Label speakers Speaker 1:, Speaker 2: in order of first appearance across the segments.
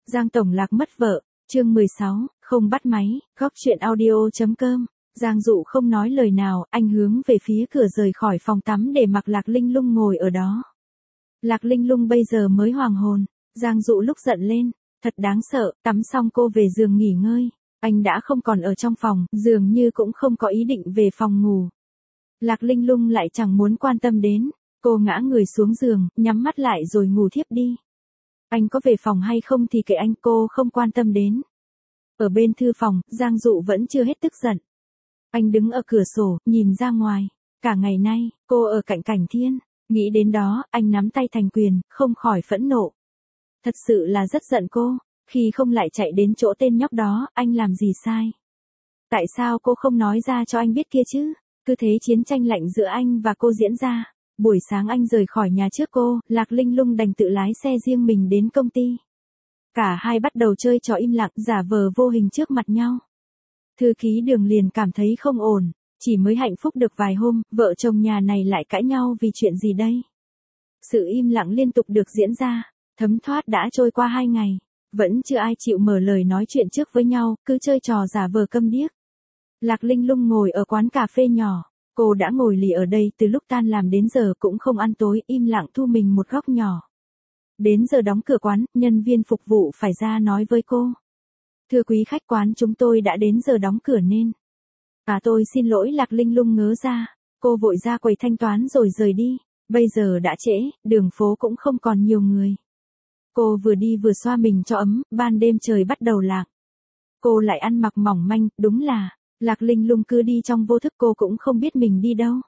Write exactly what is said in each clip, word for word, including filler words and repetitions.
Speaker 1: Giang Tổng Lạc mất vợ, chương mười sáu, không bắt máy, góc chuyện audio.com. Giang Dụ không nói lời nào, anh hướng về phía cửa rời khỏi phòng tắm để mặc Lạc Linh Lung ngồi ở đó. Lạc Linh Lung bây giờ mới hoàng hồn, Giang Dụ lúc giận lên, thật đáng sợ, tắm xong cô về giường nghỉ ngơi. Anh đã không còn ở trong phòng, dường như cũng không có ý định về phòng ngủ. Lạc Linh Lung lại chẳng muốn quan tâm đến, cô ngã người xuống giường, nhắm mắt lại rồi ngủ thiếp đi. Anh có về phòng hay không thì kệ anh, cô không quan tâm đến. Ở bên thư phòng, Giang Dụ vẫn chưa hết tức giận. Anh đứng ở cửa sổ, nhìn ra ngoài. Cả ngày nay, cô ở cạnh Cảnh Thiên. Nghĩ đến đó, anh nắm tay thành quyền, không khỏi phẫn nộ. Thật sự là rất giận cô, khi không lại chạy đến chỗ tên nhóc đó, anh làm gì sai. Tại sao cô không nói ra cho anh biết kia chứ? Cứ thế chiến tranh lạnh giữa anh và cô diễn ra. Buổi sáng anh rời khỏi nhà trước cô, Lạc Linh Lung đành tự lái xe riêng mình đến công ty. Cả hai bắt đầu chơi trò im lặng, giả vờ vô hình trước mặt nhau. Thư ký Đường liền cảm thấy không ổn, chỉ mới hạnh phúc được vài hôm, vợ chồng nhà này lại cãi nhau vì chuyện gì đây? Sự im lặng liên tục được diễn ra, thấm thoát đã trôi qua hai ngày, vẫn chưa ai chịu mở lời nói chuyện trước với nhau, cứ chơi trò giả vờ câm điếc. Lạc Linh Lung ngồi ở quán cà phê nhỏ, cô đã ngồi lì ở đây từ lúc tan làm đến giờ cũng không ăn tối, im lặng thu mình một góc nhỏ. Đến giờ đóng cửa quán, nhân viên phục vụ phải ra nói với cô. Thưa quý khách quán, chúng tôi đã đến giờ đóng cửa nên. À tôi xin lỗi, Lạc Linh Lung ngớ ra, cô vội ra quầy thanh toán rồi rời đi, bây giờ đã trễ, đường phố cũng không còn nhiều người. Cô vừa đi vừa xoa mình cho ấm, ban đêm trời bắt đầu lạc. Cô lại ăn mặc mỏng manh, đúng là, Lạc Linh Lung cứ đi trong vô thức, cô cũng không biết mình đi đâu.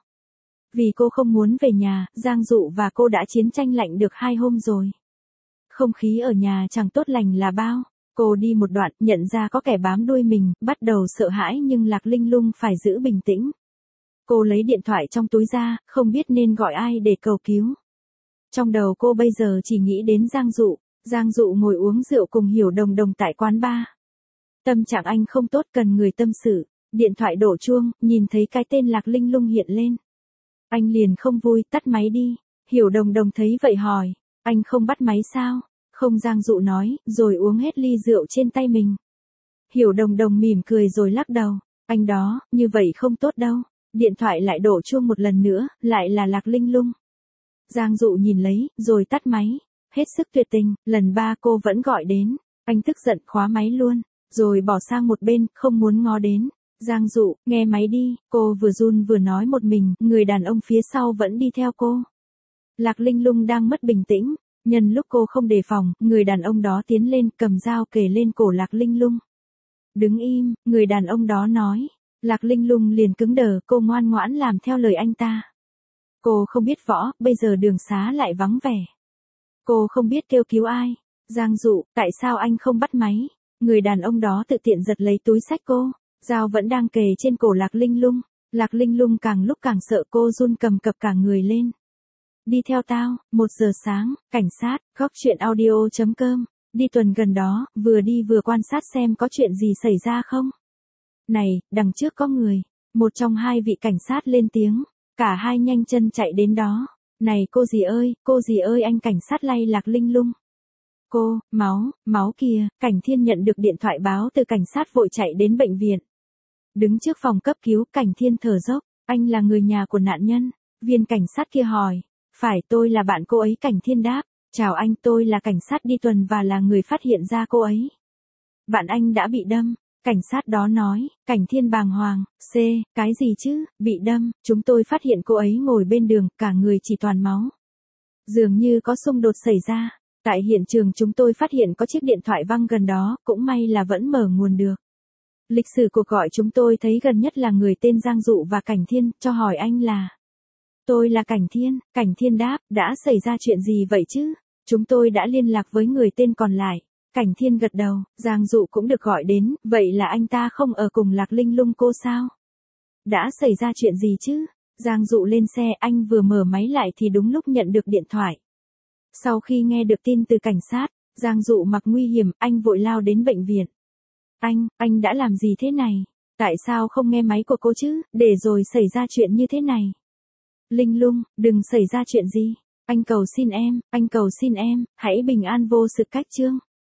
Speaker 1: Vì cô không muốn về nhà, Giang Dụ và cô đã chiến tranh lạnh được hai hôm rồi. Không khí ở nhà chẳng tốt lành là bao. Cô đi một đoạn, nhận ra có kẻ bám đuôi mình, bắt đầu sợ hãi nhưng Lạc Linh Lung phải giữ bình tĩnh. Cô lấy điện thoại trong túi ra, không biết nên gọi ai để cầu cứu. Trong đầu cô bây giờ chỉ nghĩ đến Giang Dụ. Giang Dụ ngồi uống rượu cùng Hiểu Đồng Đồng tại quán bar. Tâm trạng anh không tốt, cần người tâm sự. Điện thoại đổ chuông, nhìn thấy cái tên Lạc Linh Lung hiện lên. Anh liền không vui, tắt máy đi. Hiểu Đồng Đồng thấy vậy hỏi, anh không bắt máy sao? Không, Giang Dụ nói, rồi uống hết ly rượu trên tay mình. Hiểu Đồng Đồng mỉm cười rồi lắc đầu, anh đó, như vậy không tốt đâu. Điện thoại lại đổ chuông một lần nữa, lại là Lạc Linh Lung. Giang Dụ nhìn lấy, rồi tắt máy. Hết sức tuyệt tình, lần ba cô vẫn gọi đến. Anh tức giận khóa máy luôn, rồi bỏ sang một bên, không muốn ngó đến. Giang Dụ, nghe máy đi, cô vừa run vừa nói một mình, người đàn ông phía sau vẫn đi theo cô. Lạc Linh Lung đang mất bình tĩnh, nhân lúc cô không đề phòng, người đàn ông đó tiến lên, cầm dao kề lên cổ Lạc Linh Lung. Đứng im, người đàn ông đó nói. Lạc Linh Lung liền cứng đờ, cô ngoan ngoãn làm theo lời anh ta. Cô không biết võ, bây giờ đường xá lại vắng vẻ. Cô không biết kêu cứu ai. Giang Dụ, tại sao anh không bắt máy? Người đàn ông đó tự tiện giật lấy túi xách cô. Dao vẫn đang kề trên cổ Lạc Linh Lung. Lạc Linh Lung càng lúc càng sợ, cô run cầm cập cả người lên. Đi theo tao, một giờ sáng, cảnh sát, góc chuyện audio.com. Đi tuần gần đó, vừa đi vừa quan sát xem có chuyện gì xảy ra không. Này, đằng trước có người. Một trong hai vị cảnh sát lên tiếng. Cả hai nhanh chân chạy đến đó. Này cô dì ơi, cô dì ơi, anh cảnh sát lay Lạc Linh Lung. Cô, máu, máu kìa. Cảnh Thiên nhận được điện thoại báo từ cảnh sát vội chạy đến bệnh viện. Đứng trước phòng cấp cứu, Cảnh Thiên thở dốc. Anh là người nhà của nạn nhân. Viên cảnh sát kia hỏi. Phải, tôi là bạn cô ấy, Cảnh Thiên đáp. Chào anh, tôi là cảnh sát đi tuần và là người phát hiện ra cô ấy. Bạn anh đã bị đâm. Cảnh sát đó nói. Cảnh Thiên bàng hoàng. C, cái gì chứ, bị đâm, chúng tôi phát hiện cô ấy ngồi bên đường, cả người chỉ toàn máu. Dường như có xung đột xảy ra. Tại hiện trường chúng tôi phát hiện có chiếc điện thoại văng gần đó, cũng may là vẫn mở nguồn được. Lịch sử cuộc gọi chúng tôi thấy gần nhất là người tên Giang Dụ và Cảnh Thiên, cho hỏi anh là. Tôi là Cảnh Thiên. Cảnh Thiên đáp, đã xảy ra chuyện gì vậy chứ? Chúng tôi đã liên lạc với người tên còn lại. Cảnh Thiên gật đầu, Giang Dụ cũng được gọi đến, vậy là anh ta không ở cùng Lạc Linh Lung cô sao? Đã xảy ra chuyện gì chứ? Giang Dụ lên xe, anh vừa mở máy lại thì đúng lúc nhận được điện thoại. Sau khi nghe được tin từ cảnh sát, Giang Dụ mặc nguy hiểm, anh vội lao đến bệnh viện. Anh, anh đã làm gì thế này? Tại sao không nghe máy của cô chứ, để rồi xảy ra chuyện như thế này? Linh Lung, đừng xảy ra chuyện gì. Anh cầu xin em, anh cầu xin em, hãy bình an vô sự cách chương.